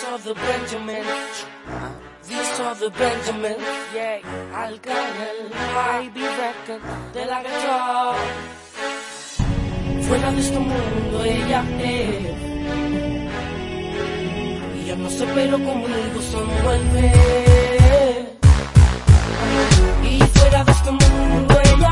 are the Benjamins. These are the Benjamins. Yeah, Arcángel, Baby Record de la guitarra. Fuera de este mundo ella es. Y yo no sé, pero conmigo se envuelve. Y fuera de este mundo ella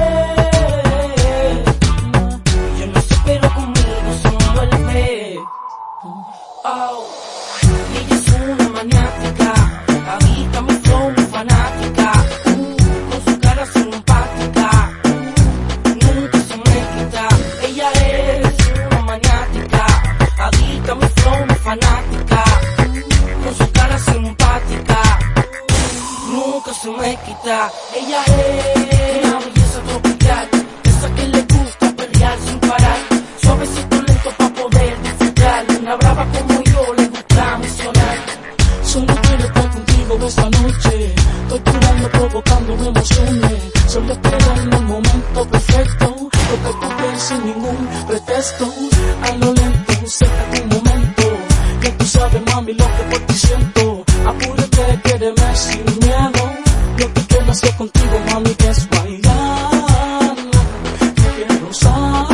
es. Y yo no sé, pero conmigo se envuelve. Oh. Y ella es una maniática, habita mi flow, mi fanática, con su cara simpática, nunca se me quita. Ella es una maniática, habita mi flow, mi fanática, con su cara simpática, nunca se me quita. Ella es una belleza tropical, esa que le gusta pelear sin parar, suavecito lento pa' poder disfrutar. Una brava como yo le gusta misionar. Solo quiero estar contigo esta noche, torturando, provocando emociones. Solo esperando el momento perfecto, lo que tú quieres sin ningún pretexto. A lo lento, cerca tu momento, que tú sabes, mami, lo que por ti siento. Apúrate, quédeme sin miedo. Lo que quiero hacer contigo, mami, es bailar. Yo quiero usar.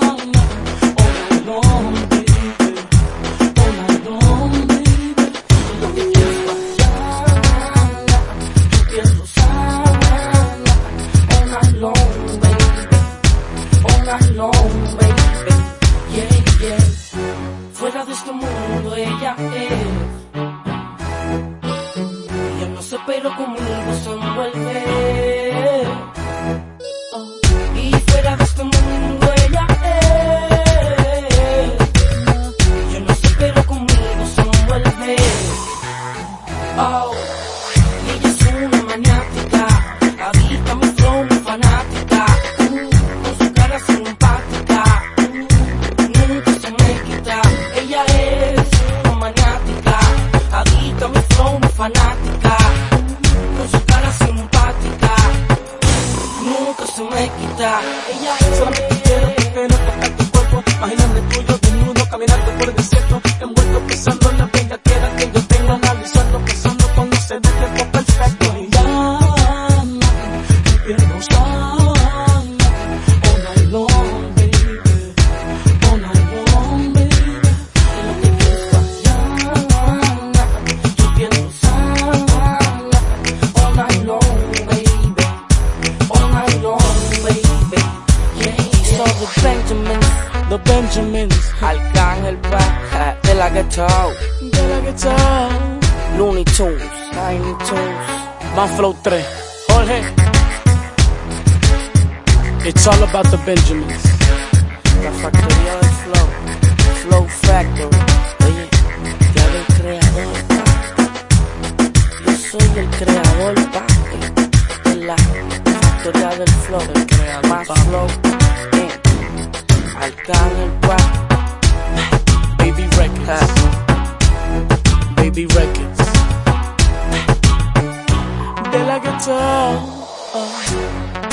Fuera de este mundo ella es. Y yo no sé, pero conmigo se envuelve. Y fuera de este mundo ella es. Y yo no sé, pero conmigo se envuelve. Oh. Y ella es una maniática, habita mi flow, mi fanática, con su cara simpática, nunca se me quita. Ella es una maniática, habita mi flow, mi fanática, con su cara simpática, nunca se me quita. Ella es. Solamente quiero tocar tu cuerpo, imaginando el tuyo desnudo, caminando por el desierto, envuelto pensando en la bellaquera que yo tengo, analizando, pensando conocer el tiempo perfecto. Y ya, quiero usar all night long, baby, all night long, baby. Lo que quiero es bailar, Yo quiero usar all night long, baby, all night long, baby. Yeah, these are the Benjamins. the Benjamins, Arcángel de la guitarra, de la guitarra, Looney Tunes, Tiny Tunes, Manflow 3, Jorge. It's all about the Benjamins. la factoría del flow, Flow Factory. Oye, ya del creador, yo soy el creador, papi, de la factoría del flow, el creador más flow, Arcángel, Baby Records, Baby Records, de la guitarra.